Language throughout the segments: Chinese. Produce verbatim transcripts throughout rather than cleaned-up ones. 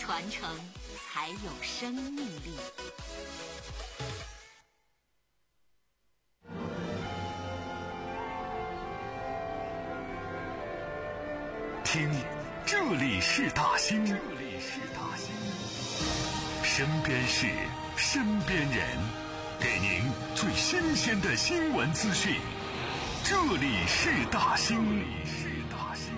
传承才有生命力。 听，这里是大兴，这里是大兴，身边事，身边人，给您最新鲜的新闻资讯。这里是大兴，这里是大兴。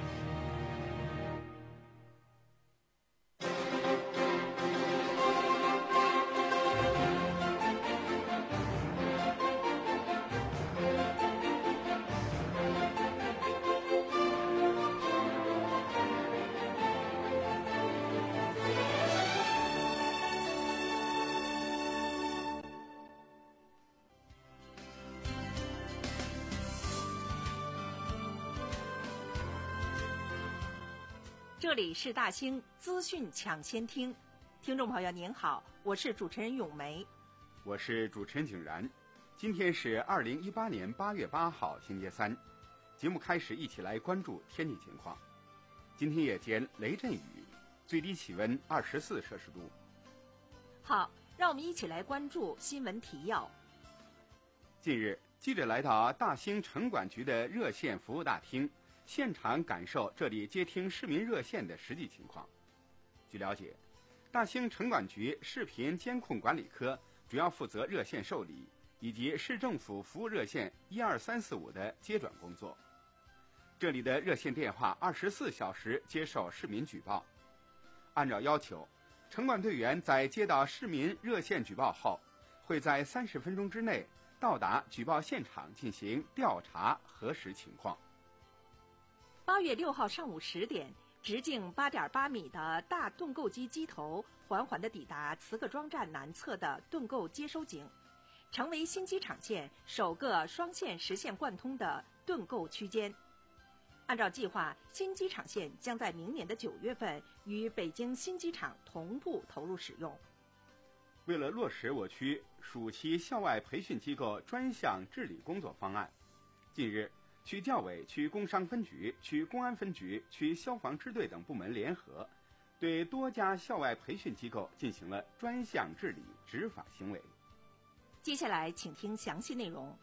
这里是大兴资讯抢先听，听众朋友您好，我是主持人咏梅， 我是主持人景然。今天是二零一八年八月八号，星期三。节目开始，一起来关注天气情况。今天夜间雷阵雨，最低气温二十四摄氏度。 好，让我们一起来关注新闻提要。 近日，记者来到大兴城管局的热线服务大厅，现场感受这里接听市民热线的实际情况。据了解，大兴城管局视频监控管理科主要负责热线受理以及市政府服务热线一二三四五的接转工作。这里的热线电话二十四小时接受市民举报。按照要求，城管队员在接到市民热线举报后，会在三十分钟之内到达举报现场进行调查核实情况。 八月六号上午十点，直径八点八米的大盾构机机头缓缓地抵达磁各庄站南侧的盾构接收井，成为新机场线首个双线实现贯通的盾构区间。按照计划，新机场线将在明年的九月份与北京新机场同步投入使用。 为了落实我区暑期校外培训机构专项治理工作方案，近日区教委、区工商分局、区公安分局、区消防支队等部门联合，对多家校外培训机构进行了专项治理执法行为。 接下来请听详细内容。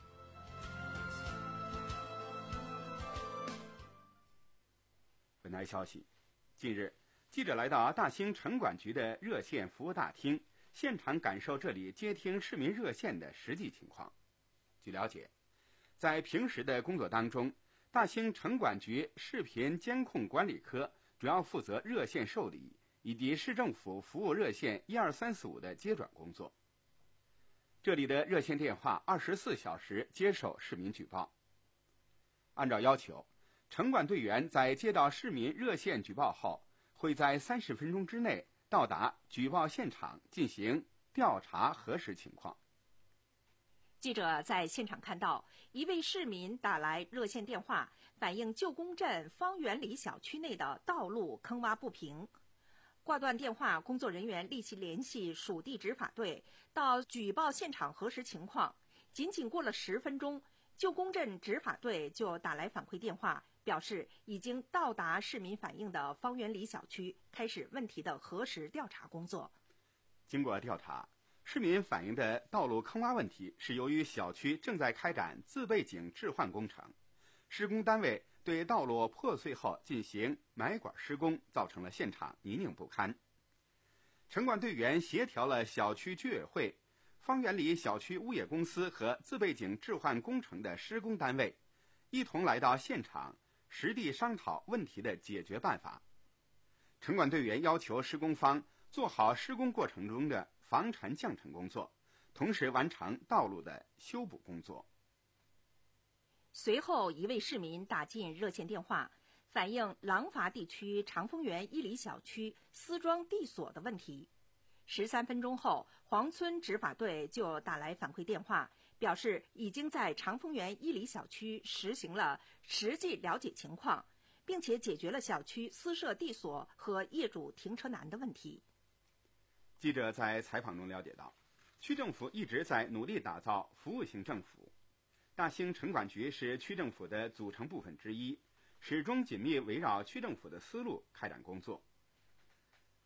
本台消息，近日，记者来到大兴城管局的热线服务大厅，现场感受这里接听市民热线的实际情况。据了解，在平时的工作当中，大兴城管局视频监控管理科主要负责热线受理以及市政府服务热线一二三四五的接转工作。这里的热线电话二十四小时接受市民举报。按照要求，城管队员在接到市民热线举报后，会在三十分钟之内到达举报现场进行调查核实情况。 记者在现场看到，一位市民打来热线电话，反映旧宫镇方圆里小区内的道路坑洼不平。挂断电话，工作人员立即联系属地执法队到举报现场核实情况。仅仅过了十分钟，旧宫镇执法队就打来反馈电话，表示已经到达市民反映的方圆里小区，开始问题的核实调查工作。 经过调查，市民反映的道路坑洼问题是由于小区正在开展自备井置换工程，施工单位对道路破碎后进行埋管施工，造成了现场泥泞不堪。城管队员协调了小区居委会、方圆里小区物业公司和自备井置换工程的施工单位，一同来到现场，实地商讨问题的解决办法。城管队员要求施工方做好施工过程中的防尘降尘工作，同时完成道路的修补工作。 随后，一位市民打进热线电话，反映廊坊地区长丰园一里小区私装地锁的问题。十三分钟后，黄村执法队就打来反馈电话，表示已经在长丰园一里小区实行了实际了解情况，并且解决了小区私设地锁和业主停车难的问题。 记者在采访中了解到，区政府一直在努力打造服务型政府。大兴城管局是区政府的组成部分之一，始终紧密围绕区政府的思路开展工作。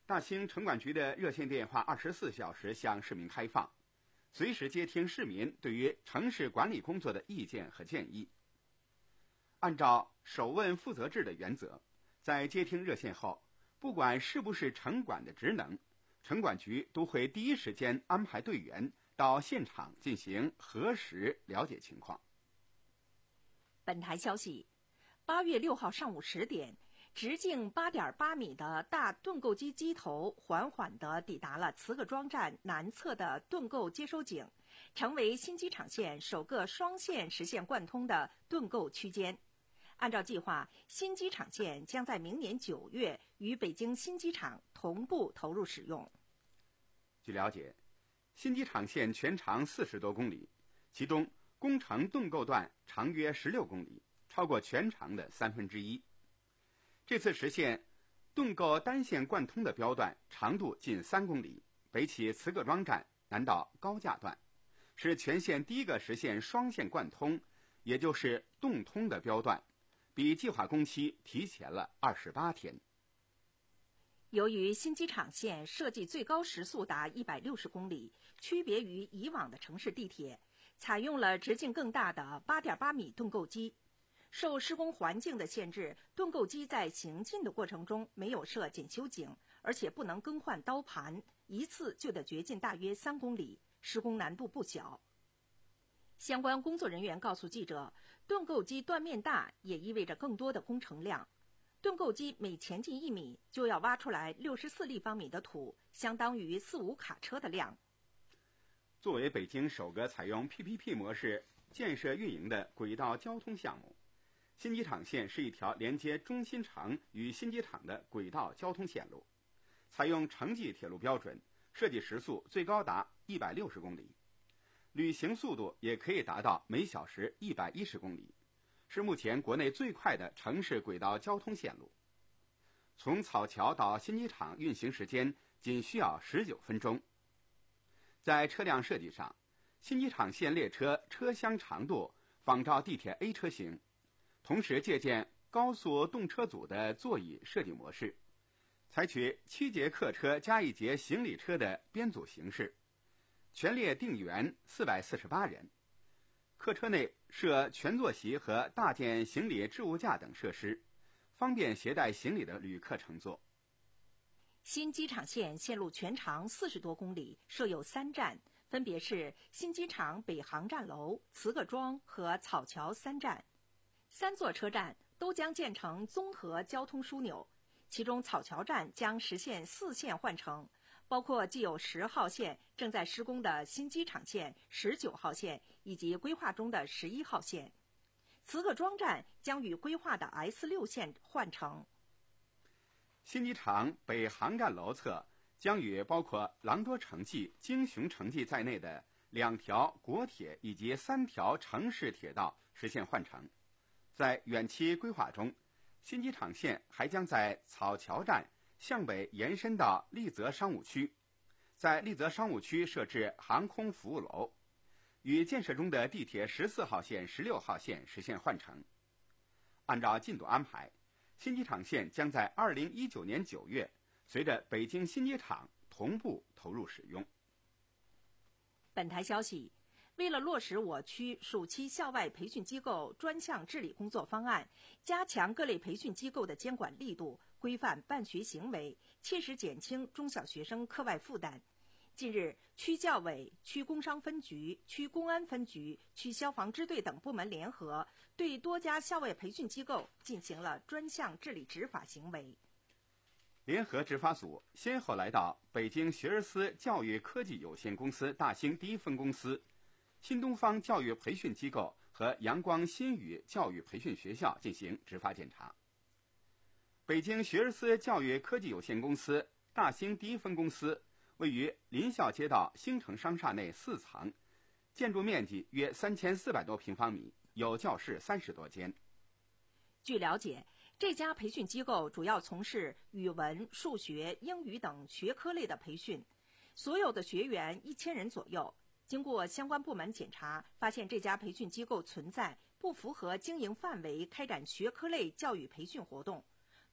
大兴城管局的热线电话二十四小时向市民开放，随时接听市民对于城市管理工作的意见和建议。按照首问负责制的原则，在接听热线后，不管是不是城管的职能，城管局都会第一时间安排队员到现场进行核实了解情况。 本台消息，八月六号上午十点，直径八点八米的大盾构机机头缓缓地抵达了磁各庄站南侧的盾构接收井，成为新机场线首个双线实现贯通的盾构区间。按照计划，新机场线将在明年九月与北京新机场同步投入使用。 据了解，新机场线全长四十多公里，其中工程盾构段长约十六公里，超过全长的三分之一。这次实现盾构单线贯通的标段长度近三公里，北起磁各庄站，南到高架段，是全线第一个实现双线贯通，也就是动通的标段，比计划工期提前了二十八天。 由于新机场线设计最高时速达一百六十公里，区别于以往的城市地铁，采用了直径更大的八点八米盾构机。受施工环境的限制，盾构机在行进的过程中没有设检修井，而且不能更换刀盘，一次就得掘进大约三公里，施工难度不小。相关工作人员告诉记者，盾构机断面大也意味着更多的工程量。盾构机每前进一米就要挖出来六十四立方米的土，相当于四五卡车的量。 作为北京首个采用 P P P 模式建设运营的轨道交通项目，新机场线是一条连接中心城与新机场的轨道交通线路，采用城际铁路标准，设计时速最高达一百六十公里，旅行速度也可以达到每小时一百一十公里，是目前国内最快的城市轨道交通线路。从草桥到新机场运行时间仅需要十九分钟。在车辆设计上，新机场线列车车厢长度仿照地铁 A 车型，同时借鉴高速动车组的座椅设计模式，采取七节客车加一节行李车的编组形式，全列定员四百四十八人，客车内设全座席和大件行李置物架等设施，方便携带行李的旅客乘坐。 新机场线线路全长四十多公里，设有三站，分别是新机场北航站楼、磁各庄和草桥三站。三座车站都将建成综合交通枢纽，其中草桥站将实现四线换乘，包括既有十号线正在施工的新机场线十九号线以及规划中的十一号线。磁各庄站将与规划的 S 六 线换乘。 新机场北航站楼侧将与包括郎多城际、京雄城际在内的两条国铁以及三条城市铁道实现换乘。在远期规划中，新机场线还将在草桥站向北延伸到丽泽商务区，在丽泽商务区设置航空服务楼，与建设中的地铁十四号线、十六号线实现换乘。按照进度安排，新机场线将在二零一九年九月随着北京新机场同步投入使用。 本台消息，为了落实我区暑期校外培训机构专项治理工作方案，加强各类培训机构的监管力度，规范办学行为，切实减轻中小学生课外负担。近日，区教委、区工商分局、区公安分局、区消防支队等部门联合，对多家校外培训机构进行了专项治理执法行为。 联合执法组先后来到北京学而思教育科技有限公司大兴第一分公司、新东方教育培训机构和阳光新语教育培训学校进行执法检查。北京学而思教育科技有限公司大兴第一分公司位于临校街道星城商厦内四层，建筑面积约三千四百多平方米，有教室三十多间。 据了解，这家培训机构主要从事语文、数学、英语等学科类的培训，所有的学员一千人左右。经过相关部门检查，发现这家培训机构存在不符合经营范围开展学科类教育培训活动，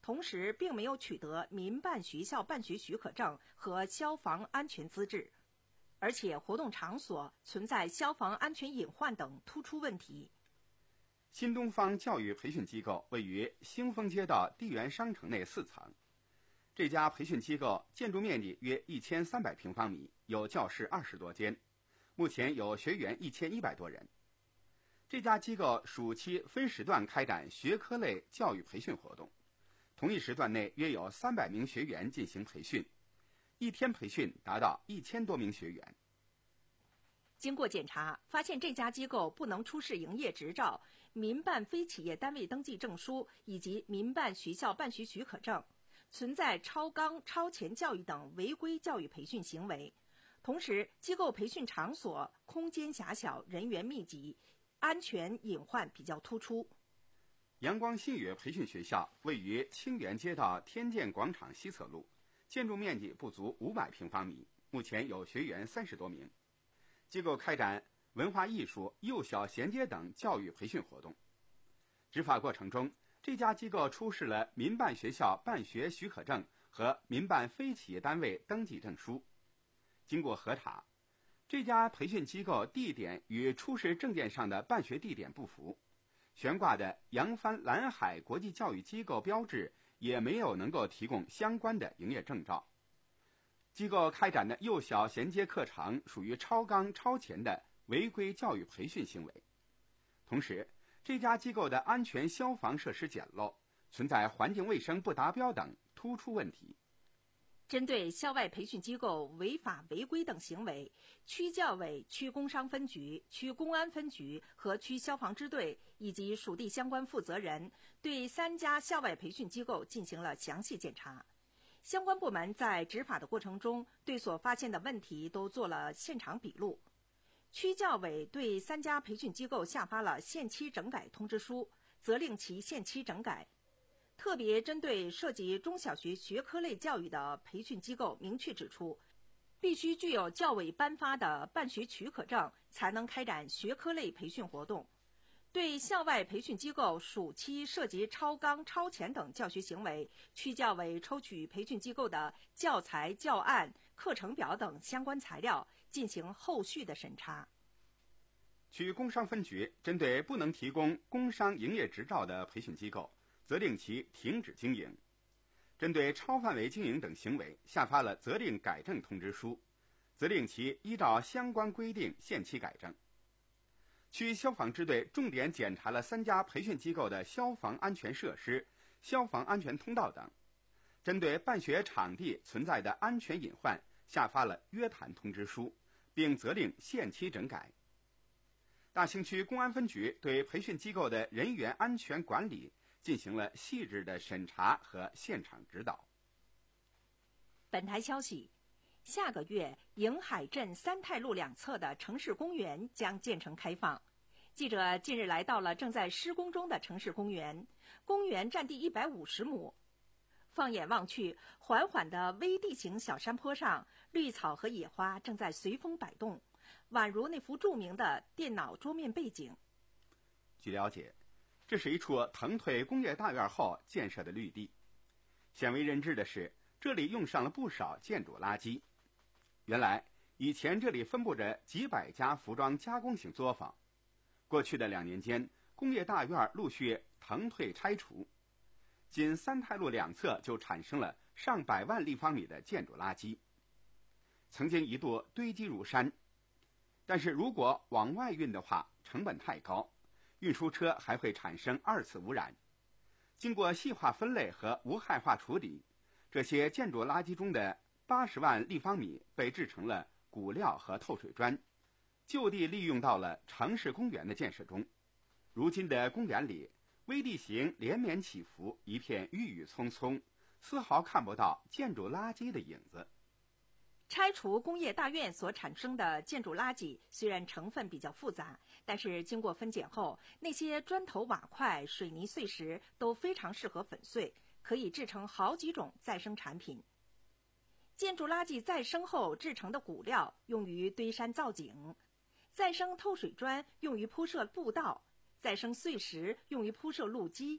同时并没有取得民办学校办学许可证和消防安全资质，而且活动场所存在消防安全隐患等突出问题。 新东方教育培训机构位于兴丰街道地源商城内四层，这家培训机构建筑面积约一千三百平方米，有教室二十多间，目前有学员一千一百多人。这家机构暑期分时段开展学科类教育培训活动，同一时段内约有三百名学员进行培训，一天培训达到一千多名学员。 经过检查，发现这家机构不能出示营业执照、民办非企业单位登记证书以及民办学校办学许可证，存在超纲超前教育等违规教育培训行为。同时，机构培训场所空间狭小，人员密集，安全隐患比较突出。 阳光新语培训学校位于清源街道天健广场西侧路，建筑面积不足五百平方米，目前有学员三十多名。机构开展文化艺术、幼小衔接等教育培训活动。执法过程中，这家机构出示了民办学校办学许可证和民办非企业单位登记证书。经过核查，这家培训机构地点与出示证件上的办学地点不符，悬挂的扬帆蓝海国际教育机构标志也没有能够提供相关的营业证照。机构开展的幼小衔接课程属于超纲超前的违规教育培训行为。同时，这家机构的安全消防设施简陋，存在环境卫生不达标等突出问题。 针对校外培训机构违法违规等行为，区教委、区工商分局、区公安分局和区消防支队以及属地相关负责人对三家校外培训机构进行了详细检查。相关部门在执法的过程中，对所发现的问题都做了现场笔录。区教委对三家培训机构下发了限期整改通知书，责令其限期整改。特别针对涉及中小学学科类教育的培训机构，明确指出，必须具有教委颁发的办学许可证，才能开展学科类培训活动。对校外培训机构暑期涉及超纲超前等教学行为，区教委抽取培训机构的教材、教案、课程表等相关材料，进行后续的审查。 区工商分局针对不能提供工商营业执照的培训机构，责令其停止经营；针对超范围经营等行为，下发了责令改正通知书，责令其依照相关规定限期改正。区消防支队重点检查了三家培训机构的消防安全设施、消防安全通道等，针对办学场地存在的安全隐患，下发了约谈通知书，并责令限期整改。大兴区公安分局对培训机构的人员安全管理进行了细致的审查和现场指导。 本台消息，下个月迎海镇三泰路两侧的城市公园将建成开放。记者近日来到了正在施工中的城市公园，公园占地一百五十亩。放眼望去，缓缓的微地形小山坡上，绿草和野花正在随风摆动，宛如那幅著名的电脑桌面背景。 据了解，这是一处腾退工业大院后建设的绿地。鲜为人知的是，这里用上了不少建筑垃圾。原来，以前这里分布着几百家服装加工型作坊。过去的两年间，工业大院陆续腾退拆除，仅三泰路两侧就产生了上百万立方米的建筑垃圾，曾经一度堆积如山。但是如果往外运的话，成本太高，运输车还会产生二次污染。经过细化分类和无害化处理，这些建筑垃圾中的八十万立方米被制成了骨料和透水砖，就地利用到了城市公园的建设中。如今的公园里，微地形连绵起伏，一片郁郁葱葱，丝毫看不到建筑垃圾的影子。 拆除工业大院所产生的建筑垃圾虽然成分比较复杂，但是经过分拣后，那些砖头、瓦块、水泥碎石都非常适合粉碎，可以制成好几种再生产品。建筑垃圾再生后制成的骨料用于堆山造景，再生透水砖用于铺设步道，再生碎石用于铺设路基，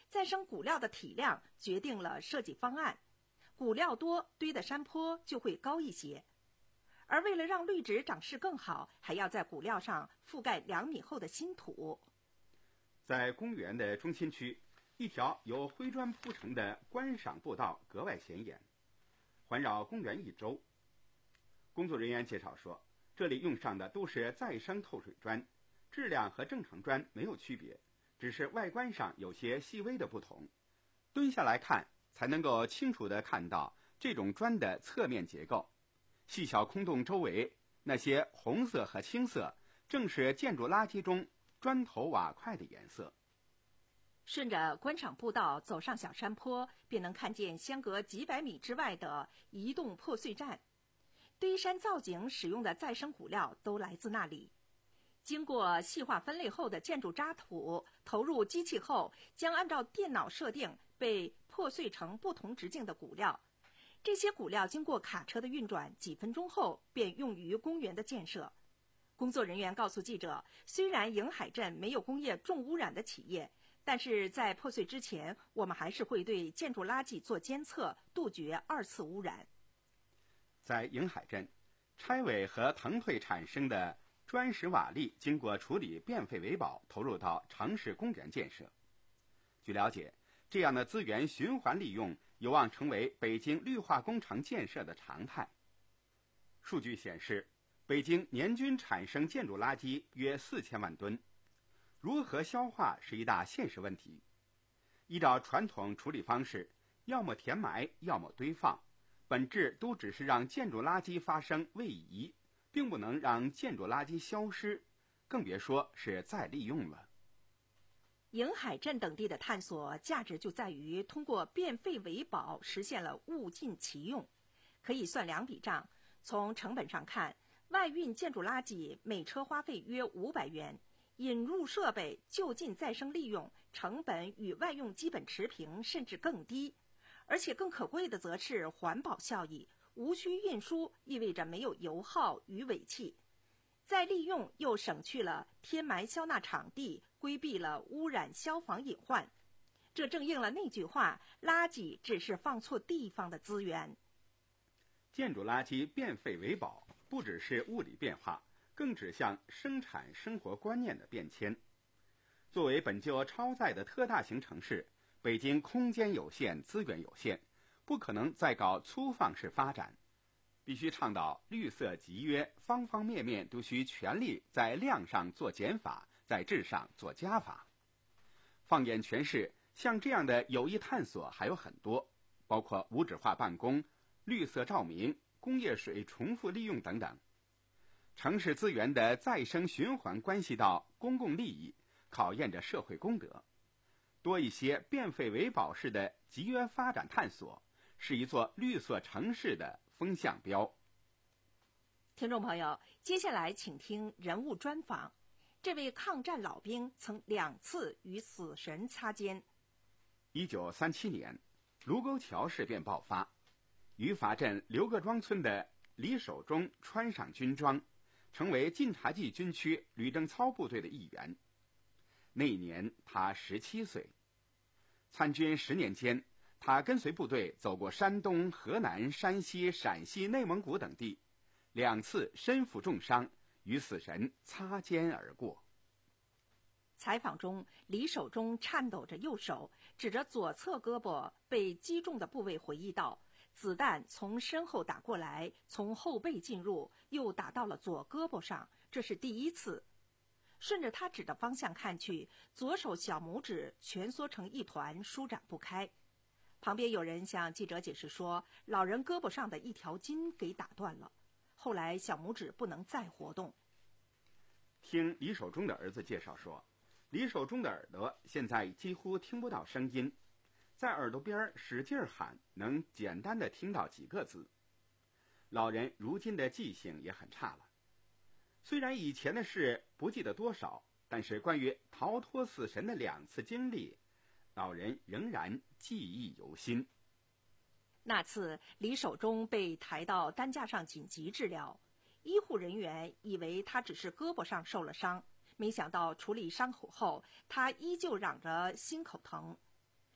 再生骨料的体量决定了设计方案，骨料多，堆的山坡就会高一些。而为了让绿植长势更好，还要在骨料上覆盖两米厚的新土。 在公园的中心区，一条由灰砖铺成的观赏步道格外显眼，环绕公园一周。工作人员介绍说，这里用上的都是再生透水砖，质量和正常砖没有区别，只是外观上有些细微的不同。蹲下来看，才能够清楚地看到这种砖的侧面结构。细小空洞周围那些红色和青色，正是建筑垃圾中砖头瓦块的颜色。 顺着观赏步道走上小山坡，便能看见相隔几百米之外的移动破碎站。堆山造景使用的再生骨料都来自那里。经过细化分类后的建筑渣土投入机器后，将按照电脑设定被破碎成不同直径的骨料。这些骨料经过卡车的运转，几分钟后便用于公园的建设。工作人员告诉记者，虽然迎海镇没有工业重污染的企业，但是在破碎之前，我们还是会对建筑垃圾做监测，杜绝二次污染。 在迎海镇，拆违和腾退产生的砖石瓦砾经过处理变废为宝，投入到城市公园建设。据了解，这样的资源循环利用有望成为北京绿化工程建设的常态。数据显示，北京年均产生建筑垃圾约四千万吨，如何消化是一大现实问题。依照传统处理方式，要么填埋，要么堆放，本质都只是让建筑垃圾发生位移，并不能让建筑垃圾消失，更别说是再利用了。 迎海镇等地的探索价值就在于通过变废为宝实现了物尽其用。可以算两笔账，从成本上看，外运建筑垃圾每车花费约五百元，引入设备就近再生利用，成本与外用基本持平甚至更低。而且更可贵的则是环保效益，无需运输意味着没有油耗与尾气，再利用又省去了填埋消纳场地，规避了污染消防隐患。这正应了那句话，垃圾只是放错地方的资源。 建筑垃圾变废为宝，不只是物理变化，更指向生产生活观念的变迁。作为本就超载的特大型城市，北京空间有限，资源有限，不可能再搞粗放式发展，必须倡导绿色集约，方方面面都需全力在量上做减法，在质上做加法。放眼全市，像这样的有益探索还有很多，包括无纸化办公、绿色照明、工业水重复利用等等。城市资源的再生循环关系到公共利益，考验着社会公德。多一些变废为宝式的集约发展探索，是一座绿色城市的风向标。 听众朋友，接下来请听人物专访。这位抗战老兵曾两次与死神擦肩。 一九三七年，卢沟桥事变爆发，于法镇刘各庄村的李守忠穿上军装，成为晋察冀军区旅政操部队的一员。那一年他十七岁。参军十年间，他跟随部队走过山东、河南、山西、陕西、内蒙古等地，两次身负重伤，与死神擦肩而过。 采访中，李守忠颤抖着右手，指着左侧胳膊被击中的部位回忆道：子弹从身后打过来，从后背进入，又打到了左胳膊上，这是第一次。顺着他指的方向看去，左手小拇指蜷缩成一团，舒展不开。旁边有人向记者解释说，老人胳膊上的一条筋给打断了，后来小拇指不能再活动。 听李守忠的儿子介绍说，李守忠的耳朵现在几乎听不到声音，在耳朵边使劲喊，能简单的听到几个字。老人如今的记性也很差了，虽然以前的事不记得多少，但是关于逃脱死神的两次经历，老人仍然记忆犹新。 那次李守忠被抬到担架上紧急治疗，医护人员以为他只是胳膊上受了伤，没想到处理伤口后，他依旧嚷着心口疼。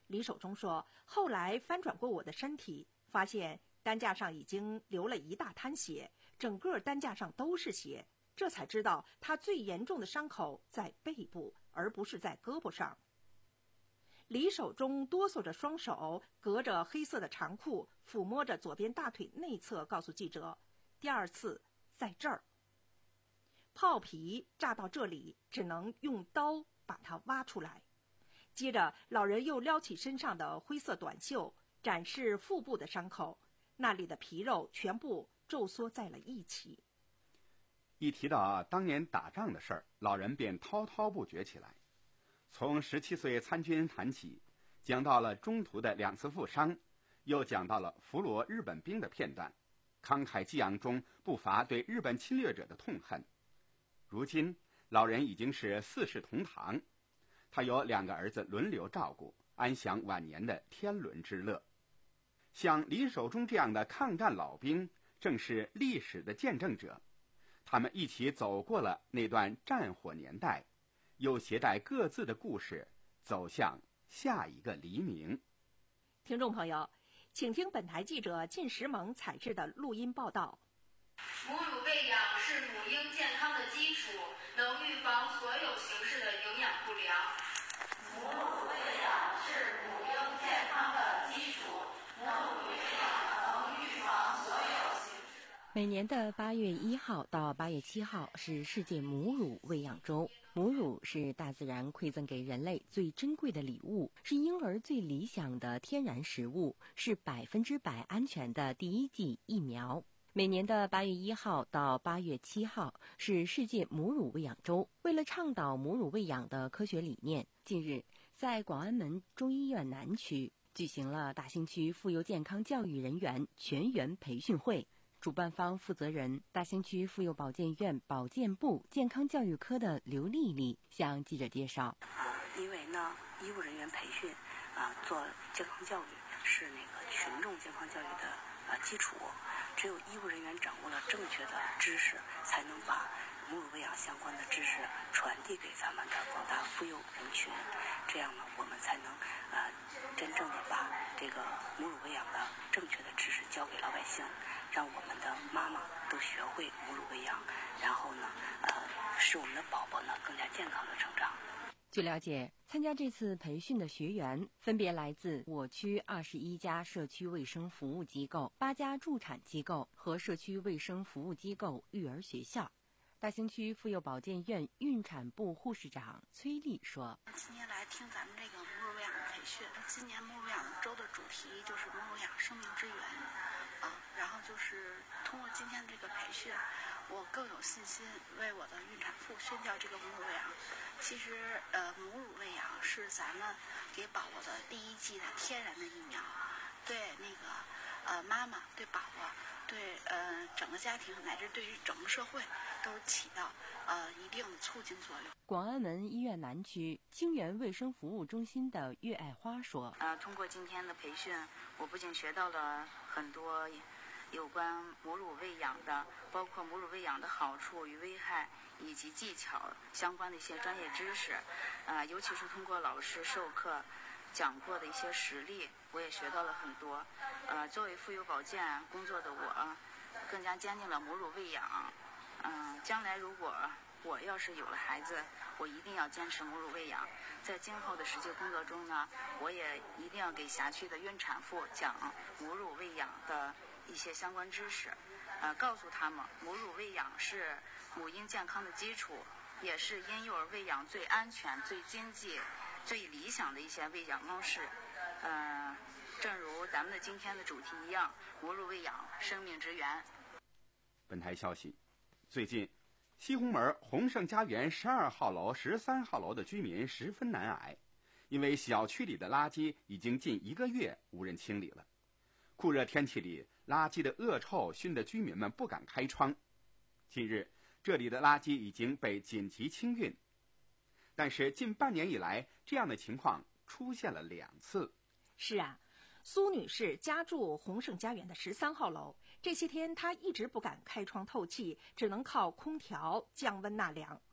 李守忠说，后来翻转过我的身体，发现担架上已经流了一大滩血，整个担架上都是血，这才知道他最严重的伤口在背部，而不是在胳膊上。李守忠哆嗦着双手，隔着黑色的长裤，抚摸着左边大腿内侧，告诉记者，第二次在这儿。炮皮炸到这里，只能用刀把它挖出来。接着老人又撩起身上的灰色短袖，展示腹部的伤口，那里的皮肉全部皱缩在了一起。 一提到当年打仗的事儿，老人便滔滔不绝起来，从十七岁参军谈起，讲到了中途的两次负伤，又讲到了俘虏日本兵的片段，慷慨激昂中不乏对日本侵略者的痛恨。如今老人已经是四世同堂，他有两个儿子轮流照顾，安享晚年的天伦之乐。像李守忠这样的抗战老兵，正是历史的见证者，他们一起走过了那段战火年代，又携带各自的故事，走向下一个黎明。 听众朋友，请听本台记者靳石萌采制的录音报道。 母乳喂养是母婴健康的基础，能预防所有形式的营养不良。 母乳喂养是母婴健康的基础，母乳喂养能预防所有形式的。 每年的八月一号到八月七号是世界母乳喂养周。母乳是大自然馈赠给人类最珍贵的礼物，是婴儿最理想的天然食物，是百分之百安全的第一剂疫苗。每年的八月一号到八月七号是世界母乳喂养周。为了倡导母乳喂养的科学理念，近日在广安门中医院南区举行了大兴区妇幼健康教育人员全员培训会。主办方负责人大兴区妇幼保健院保健部健康教育科的刘丽丽向记者介绍， 因为呢医务人员培训啊做健康教育是那个群众健康教育的啊基础，只有医务人员掌握了正确的知识，才能把母乳喂养相关的知识传递给咱们的广大妇幼人群，这样呢我们才能啊真正的把这个母乳喂养的正确的知识交给老百姓，让我们的妈妈都学会母乳喂养，然后呢呃使我们的宝宝呢更加健康的成长。 据了解，参加这次培训的学员分别来自我区二十一家社区卫生服务机构、八家助产机构和社区卫生服务机构育儿学校。大兴区妇幼保健院孕产部护士长崔丽说， 今年来听咱们这个母乳喂养的培训，今年母乳喂养周的主题就是母乳喂养生命之源啊，然后就是通过今天这个培训，我更有信心为我的孕产妇宣教这个母乳喂养。其实呃，母乳喂养是咱们给宝宝的第一剂的天然的疫苗，对那个呃妈妈、对宝宝、对呃整个家庭乃至对于整个社会都起到呃一定的促进作用。 广安门医院南区清源卫生服务中心的岳爱花说， 呃，通过今天的培训，我不仅学到了很多有关母乳喂养的，包括母乳喂养的好处与危害以及技巧相关的一些专业知识，呃，尤其是通过老师授课讲过的一些实例，我也学到了很多。呃，作为妇幼保健工作的我，更加坚定了母乳喂养。嗯、呃，将来如果我要是有了孩子，我一定要坚持母乳喂养。在今后的实际工作中呢，我也一定要给辖区的孕产妇讲母乳喂养的一些相关知识，呃，告诉他们母乳喂养是母婴健康的基础，也是婴幼儿喂养最安全、最经济、最理想的一些喂养方式。呃，正如咱们的今天的主题一样，母乳喂养生命之源。 本台消息，最近西红门宏盛家园十二号楼、十三号楼的居民十分难挨，因为小区里的垃圾已经近一个月无人清理了。酷热天气里，垃圾的恶臭熏得居民们不敢开窗。近日，这里的垃圾已经被紧急清运，但是近半年以来，这样的情况出现了两次。 是啊，苏女士家住宏盛家园的十三号楼，这些天她一直不敢开窗透气，只能靠空调降温纳凉。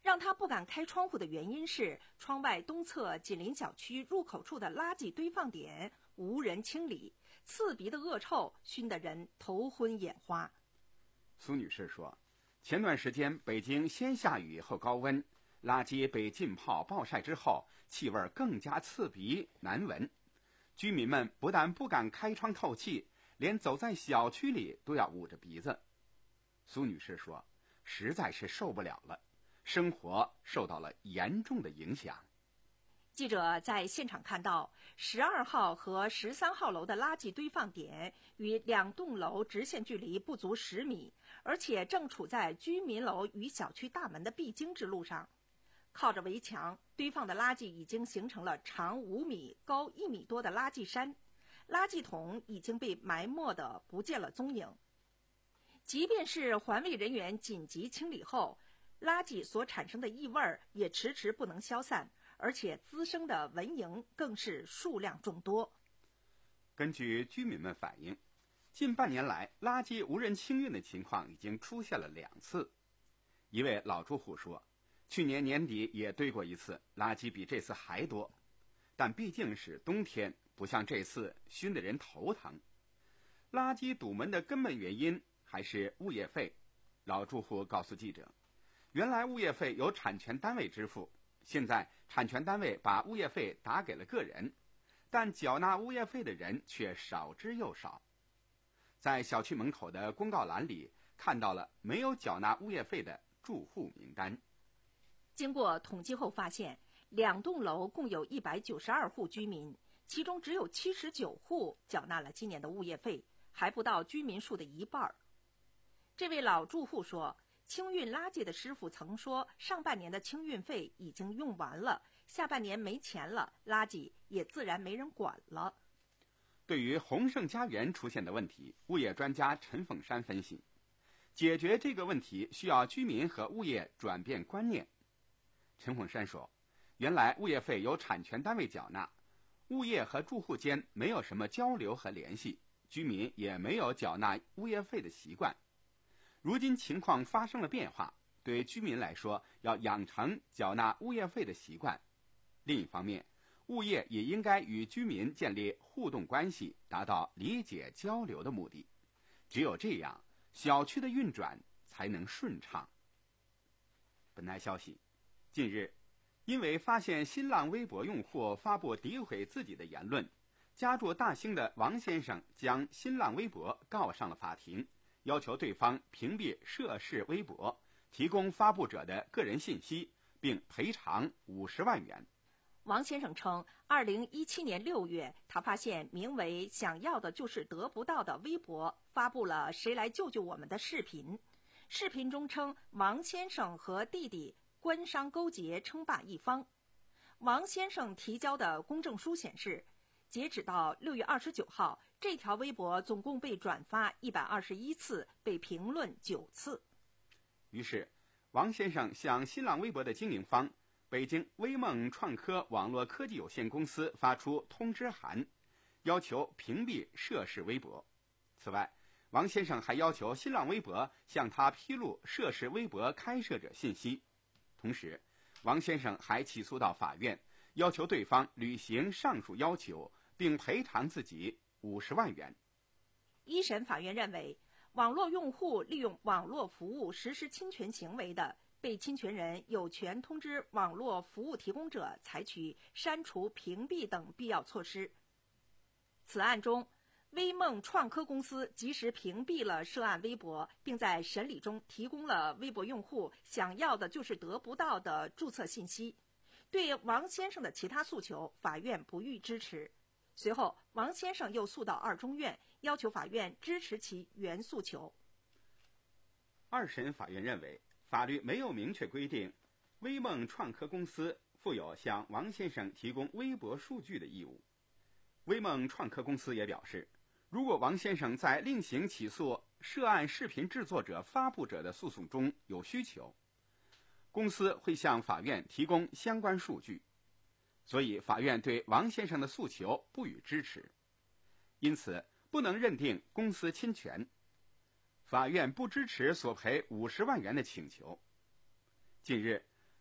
让他不敢开窗户的原因是，窗外东侧紧邻小区入口处的垃圾堆放点无人清理，刺鼻的恶臭熏得人头昏眼花。 苏女士说，前段时间北京先下雨后高温，垃圾被浸泡暴晒之后，气味更加刺鼻难闻，居民们不但不敢开窗透气，连走在小区里都要捂着鼻子。苏女士说，实在是受不了了，生活受到了严重的影响。 记者在现场看到，十二号和十三号楼的垃圾堆放点与两栋楼直线距离不足十米，而且正处在居民楼与小区大门的必经之路上。靠着围墙堆放的垃圾已经形成了长五米、高一米多的垃圾山，垃圾桶已经被埋没得不见了踪影。即便是环卫人员紧急清理后，垃圾所产生的异味也迟迟不能消散，而且滋生的蚊蝇更是数量众多。 根据居民们反映，近半年来垃圾无人清运的情况已经出现了两次。一位老住户说，去年年底也堆过一次，垃圾比这次还多，但毕竟是冬天，不像这次熏得人头疼。垃圾堵门的根本原因还是物业费。老住户告诉记者，原来物业费由产权单位支付，现在产权单位把物业费打给了个人，但缴纳物业费的人却少之又少。在小区门口的公告栏里看到了没有缴纳物业费的住户名单。 经过统计后发现，两栋楼共有一百九十二户居民，其中只有七十九户缴纳了今年的物业费，还不到居民数的一半。这位老住户说，清运垃圾的师傅曾说，上半年的清运费已经用完了，下半年没钱了，垃圾也自然没人管了。 对于鸿盛家园出现的问题，物业专家陈凤山分析，解决这个问题需要居民和物业转变观念。陈凤山说，原来物业费由产权单位缴纳，物业和住户间没有什么交流和联系，居民也没有缴纳物业费的习惯。如今情况发生了变化，对居民来说要养成缴纳物业费的习惯。另一方面，物业也应该与居民建立互动关系，达到理解交流的目的。只有这样，小区的运转才能顺畅。本台消息，近日，因为发现新浪微博用户发布诋毁自己的言论，家住大兴的王先生将新浪微博告上了法庭，要求对方屏蔽涉事微博，提供发布者的个人信息，并赔偿五十万元。 王先生称，二零一七年六月，他发现名为“想要的就是得不到”的微博发布了“谁来救救我们”的视频。视频中称，王先生和弟弟官商勾结，称霸一方。王先生提交的公证书显示，截止到六月二十九号，这条微博总共被转发一百二十一次，被评论九次。 于是，王先生向新浪微博的经营方北京微梦创科网络科技有限公司发出通知函，要求屏蔽涉事微博。此外，王先生还要求新浪微博向他披露涉事微博开设者信息。同时，王先生还起诉到法院，要求对方履行上述要求，并赔偿自己五十万元。 一审法院认为，网络用户利用网络服务实施侵权行为的，被侵权人有权通知网络服务提供者采取删除、屏蔽等必要措施。此案中，微梦创科公司及时屏蔽了涉案微博，并在审理中提供了微博用户想要的就是得不到的注册信息。对王先生的其他诉求，法院不予支持。随后，王先生又诉到二中院，要求法院支持其原诉求。 二审法院认为，法律没有明确规定微梦创科公司负有向王先生提供微博数据的义务。微梦创科公司也表示，如果王先生在另行起诉涉案视频制作者、发布者的诉讼中有需求，公司会向法院提供相关数据。所以法院对王先生的诉求不予支持，因此不能认定公司侵权。法院不支持索赔五十万元的请求。近日，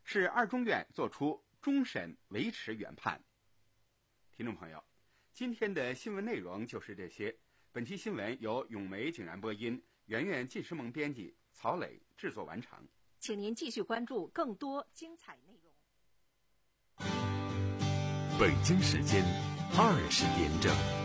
市二中院作出终审维持原判。听众朋友，今天的新闻内容就是这些。本期新闻由咏梅景然播音，圆圆纪诗萌编辑，曹磊制作完成。 请您继续关注更多精彩内容。 北京时间二十点整。